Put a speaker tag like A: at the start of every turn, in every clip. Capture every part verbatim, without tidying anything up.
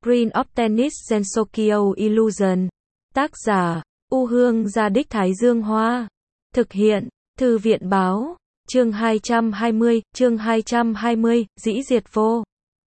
A: Green of Tennis Gensokyo Illusion. Tác giả, U Hương Gia Đích Thái Dương Hoa. Thực hiện, Thư viện Báo. Chương hai trăm hai mươi, chương hai trăm hai mươi, dĩ diệt vô.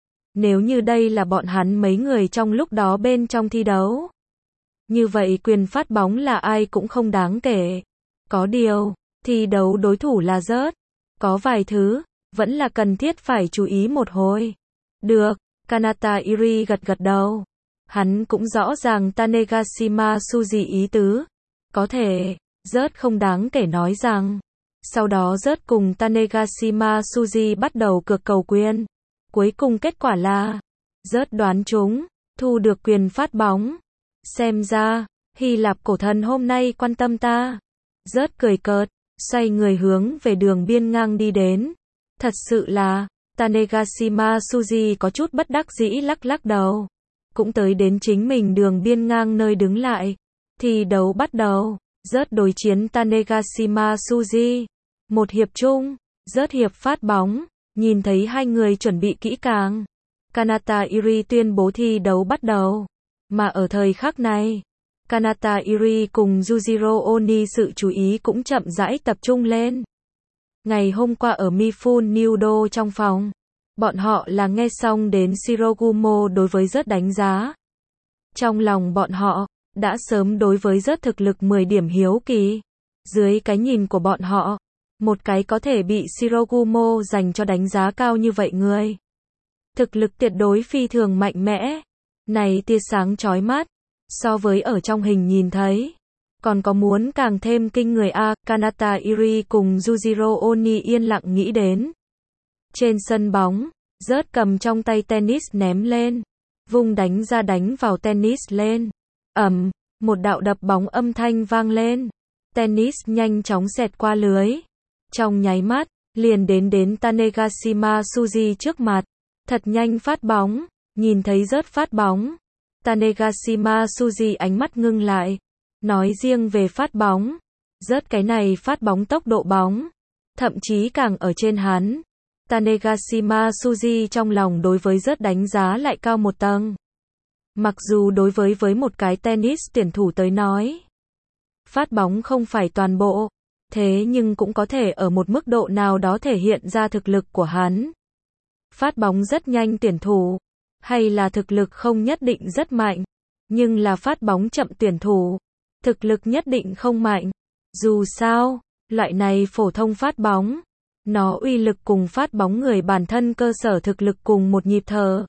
A: Nếu như đây là bọn hắn mấy người trong lúc đó bên trong thi đấu, như vậy quyền phát bóng là ai cũng không đáng kể. Có điều, thi đấu đối thủ là rớt. Có vài thứ, vẫn là cần thiết phải chú ý một hồi. Được, Kanata Iri gật gật đầu. Hắn cũng rõ ràng Tanegashima Suji ý tứ. Có thể, rớt không đáng kể nói rằng. Sau đó rớt cùng Tanegashima Suji bắt đầu cược cầu quyền. Cuối cùng kết quả là, rớt đoán trúng, thu được quyền phát bóng. Xem ra, Hy Lạp cổ thần hôm nay quan tâm ta. Rớt cười cợt, xoay người hướng về đường biên ngang đi đến. Thật sự là, Tanegashima Suji có chút bất đắc dĩ lắc lắc đầu. Cũng tới đến chính mình đường biên ngang nơi đứng lại. Thi đấu bắt đầu, rớt đối chiến Tanegashima Suji. Một hiệp chung, rớt hiệp phát bóng, nhìn thấy hai người chuẩn bị kỹ càng. Kanata Iri tuyên bố thi đấu bắt đầu. Mà ở thời khắc này, Kanata Iri cùng Yujiro Oni sự chú ý cũng chậm rãi tập trung lên. Ngày hôm qua ở Mifune Nudo trong phòng, bọn họ là nghe xong đến Shirogumo đối với rớt đánh giá. Trong lòng bọn họ, đã sớm đối với rớt thực lực mười điểm hiếu kỳ. Dưới cái nhìn của bọn họ, một cái có thể bị Shirogumo dành cho đánh giá cao như vậy người. Thực lực tuyệt đối phi thường mạnh mẽ. Này tia sáng chói mắt, so với ở trong hình nhìn thấy. Còn có muốn càng thêm kinh người a, Kanata Iri cùng Yujiro Oni yên lặng nghĩ đến. Trên sân bóng, rớt cầm trong tay tennis ném lên. Vung đánh ra đánh vào tennis lên. Ầm, một đạo đập bóng âm thanh vang lên. Tennis nhanh chóng xẹt qua lưới. Trong nháy mắt, liền đến đến Tanegashima Suji trước mặt. Thật nhanh phát bóng, nhìn thấy rớt phát bóng. Tanegashima Suji ánh mắt ngưng lại. Nói riêng về phát bóng, rớt cái này phát bóng tốc độ bóng, thậm chí càng ở trên hắn. Tanegashima Suji trong lòng đối với rớt đánh giá lại cao một tầng. Mặc dù đối với với một cái tennis tuyển thủ tới nói, phát bóng không phải toàn bộ, thế nhưng cũng có thể ở một mức độ nào đó thể hiện ra thực lực của hắn. Phát bóng rất nhanh tuyển thủ, hay là thực lực không nhất định rất mạnh, nhưng là phát bóng chậm tuyển thủ, thực lực nhất định không mạnh. Dù sao, loại này phổ thông phát bóng, nó uy lực cùng phát bóng người bản thân cơ sở thực lực cùng một nhịp thở.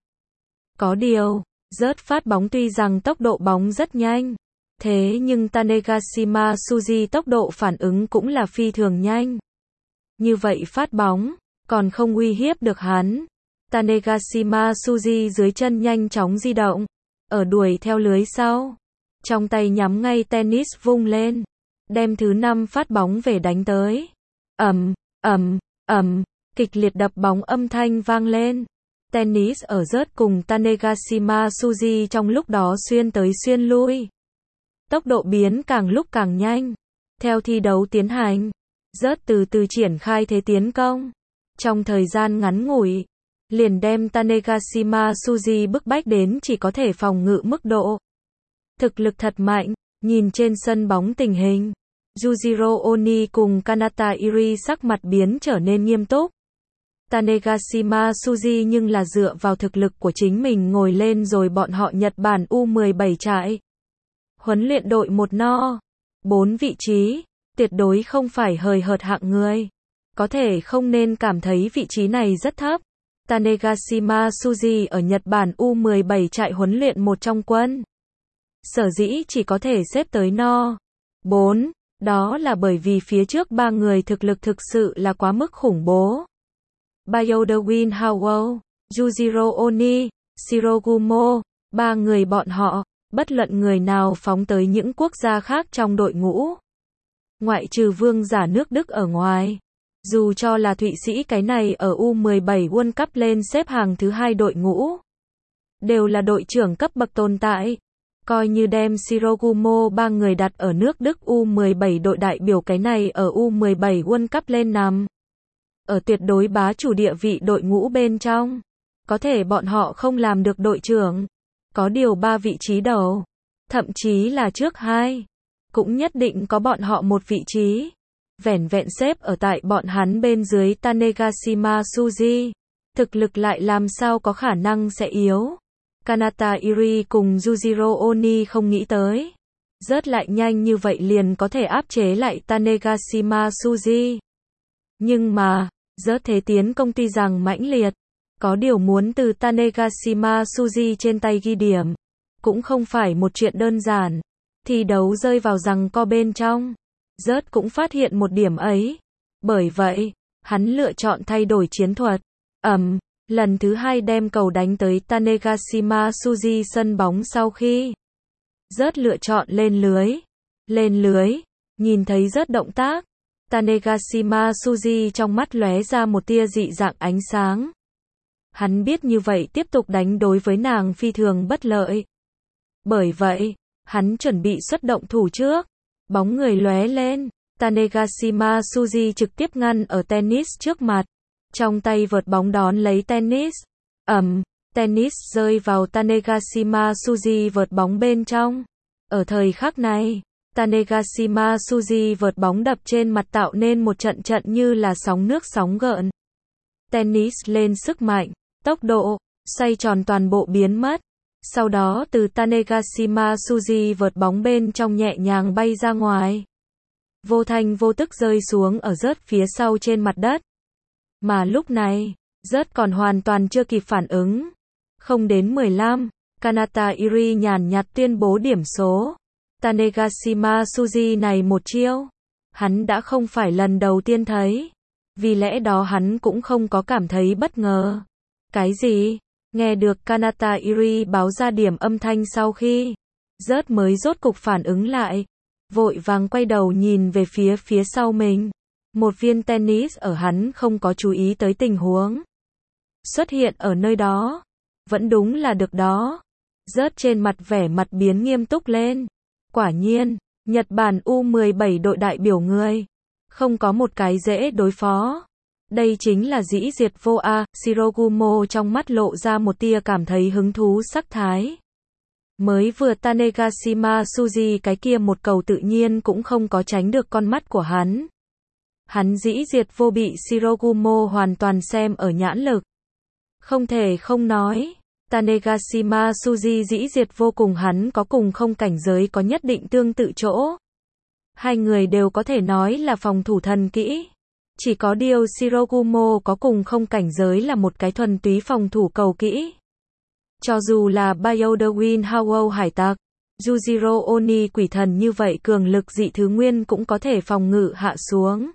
A: Có điều, rớt phát bóng tuy rằng tốc độ bóng rất nhanh, thế nhưng Tanegashima Suji tốc độ phản ứng cũng là phi thường nhanh. Như vậy phát bóng, còn không uy hiếp được hắn. Tanegashima Suji dưới chân nhanh chóng di động, ở đuổi theo lưới sau. Trong tay nhắm ngay tennis vung lên, đem thứ năm phát bóng về đánh tới. Ầm, ầm, ầm, kịch liệt đập bóng âm thanh vang lên. Tennis ở rớt cùng Tanegashima Suji trong lúc đó xuyên tới xuyên lui. Tốc độ biến càng lúc càng nhanh. Theo thi đấu tiến hành, rớt từ từ triển khai thế tiến công. Trong thời gian ngắn ngủi, liền đem Tanegashima Suji bức bách đến chỉ có thể phòng ngự mức độ. Thực lực thật mạnh, nhìn trên sân bóng tình hình. Yujiro Oni cùng Kanata Iri sắc mặt biến trở nên nghiêm túc. Tanegashima Suji nhưng là dựa vào thực lực của chính mình ngồi lên rồi bọn họ Nhật Bản U mười bảy trại. Huấn luyện đội một no. Bốn vị trí, tuyệt đối không phải hời hợt hạng người. Có thể không nên cảm thấy vị trí này rất thấp. Tanegashima Suji ở Nhật Bản U mười bảy trại huấn luyện một trong quân. Sở dĩ chỉ có thể xếp tới no. bốn. Đó là bởi vì phía trước ba người thực lực thực sự là quá mức khủng bố. Bayodawin Howell, Yujiro Oni, Shirogumo, ba người bọn họ, bất luận người nào phóng tới những quốc gia khác trong đội ngũ. Ngoại trừ vương giả nước Đức ở ngoài. Dù cho là Thụy Sĩ cái này ở U mười bảy World Cup lên xếp hàng thứ hai đội ngũ. Đều là đội trưởng cấp bậc tồn tại. Coi như đem Shirogumo ba người đặt ở nước Đức U mười bảy đội đại biểu cái này ở U mười bảy World Cup lên nằm. Ở tuyệt đối bá chủ địa vị đội ngũ bên trong. Có thể bọn họ không làm được đội trưởng. Có điều ba vị trí đầu, thậm chí là trước hai, cũng nhất định có bọn họ một vị trí. Vẻn vẹn xếp ở tại bọn hắn bên dưới Tanegashima Tsuji, thực lực lại làm sao có khả năng sẽ yếu. Kanata Iri cùng Yujiro Oni không nghĩ tới, rớt lại nhanh như vậy liền có thể áp chế lại Tanegashima Tsuji. Nhưng mà, rớt thế tiến công tuy rằng mãnh liệt, có điều muốn từ Tanegashima Tsuji trên tay ghi điểm, cũng không phải một chuyện đơn giản. Thi đấu rơi vào giằng co bên trong, rớt cũng phát hiện một điểm ấy. Bởi vậy, hắn lựa chọn thay đổi chiến thuật. Ầm, lần thứ hai đem cầu đánh tới Tanegashima Tsuji sân bóng sau khi rớt lựa chọn lên lưới. Lên lưới, nhìn thấy rớt động tác, Tanegashima Tsuji trong mắt lóe ra một tia dị dạng ánh sáng. Hắn biết như vậy tiếp tục đánh đối với nàng phi thường bất lợi. Bởi vậy, hắn chuẩn bị xuất động thủ trước. Bóng người lóe lên, Tanegashima Tsuji trực tiếp ngăn ở tennis trước mặt. Trong tay vợt bóng đón lấy tennis. Ầm, tennis rơi vào Tanegashima Tsuji vợt bóng bên trong. Ở thời khắc này, Tanegashima Tsuji vợt bóng đập trên mặt tạo nên một trận trận như là sóng nước sóng gợn. Tennis lên sức mạnh, tốc độ, xoay tròn toàn bộ biến mất. Sau đó từ Tanegashima Tsuji vợt bóng bên trong nhẹ nhàng bay ra ngoài. Vô thanh vô tức rơi xuống ở rớt phía sau trên mặt đất. Mà lúc này, rớt còn hoàn toàn chưa kịp phản ứng. Không đến mười lăm, Kanata Iri nhàn nhạt tuyên bố điểm số. Tanegashima Tsuji này một chiêu, hắn đã không phải lần đầu tiên thấy. Vì lẽ đó hắn cũng không có cảm thấy bất ngờ. Cái gì? Nghe được Kanata Iri báo ra điểm âm thanh sau khi rớt mới rốt cục phản ứng lại. Vội vàng quay đầu nhìn về phía phía sau mình. Một viên tennis ở hắn không có chú ý tới tình huống xuất hiện ở nơi đó. Vẫn đúng là được đó. Rớt trên mặt vẻ mặt biến nghiêm túc lên. Quả nhiên, Nhật Bản U mười bảy đội đại biểu người không có một cái dễ đối phó. Đây chính là dĩ diệt vô a. Shirogumo trong mắt lộ ra một tia cảm thấy hứng thú sắc thái. Mới vừa Tanegashima Tsuji cái kia một cầu tự nhiên cũng không có tránh được con mắt của hắn. Hắn dĩ diệt vô bị Shirogumo hoàn toàn xem ở nhãn lực. Không thể không nói, Tanegashima Tsuji dĩ diệt vô cùng hắn có cùng không cảnh giới có nhất định tương tự chỗ. Hai người đều có thể nói là phòng thủ thần kỹ. Chỉ có điều Shirogumo có cùng không cảnh giới là một cái thuần túy phòng thủ cầu kỹ. Cho dù là Bioderwin Howell hải tặc, Yujiro Oni quỷ thần như vậy cường lực dị thứ nguyên cũng có thể phòng ngự hạ xuống.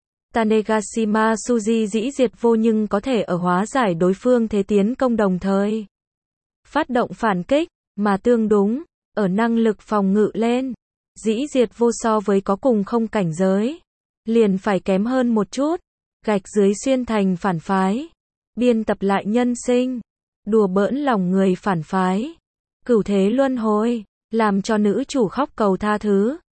A: Tanegashima Tsuji dĩ diệt vô nhưng có thể ở hóa giải đối phương thế tiến công đồng thời phát động phản kích, mà tương đúng, ở năng lực phòng ngự lên, dĩ diệt vô so với có cùng không cảnh giới, liền phải kém hơn một chút, gạch dưới xuyên thành phản phái, biên tập lại nhân sinh, đùa bỡn lòng người phản phái, cửu thế luân hồi, làm cho nữ chủ khóc cầu tha thứ.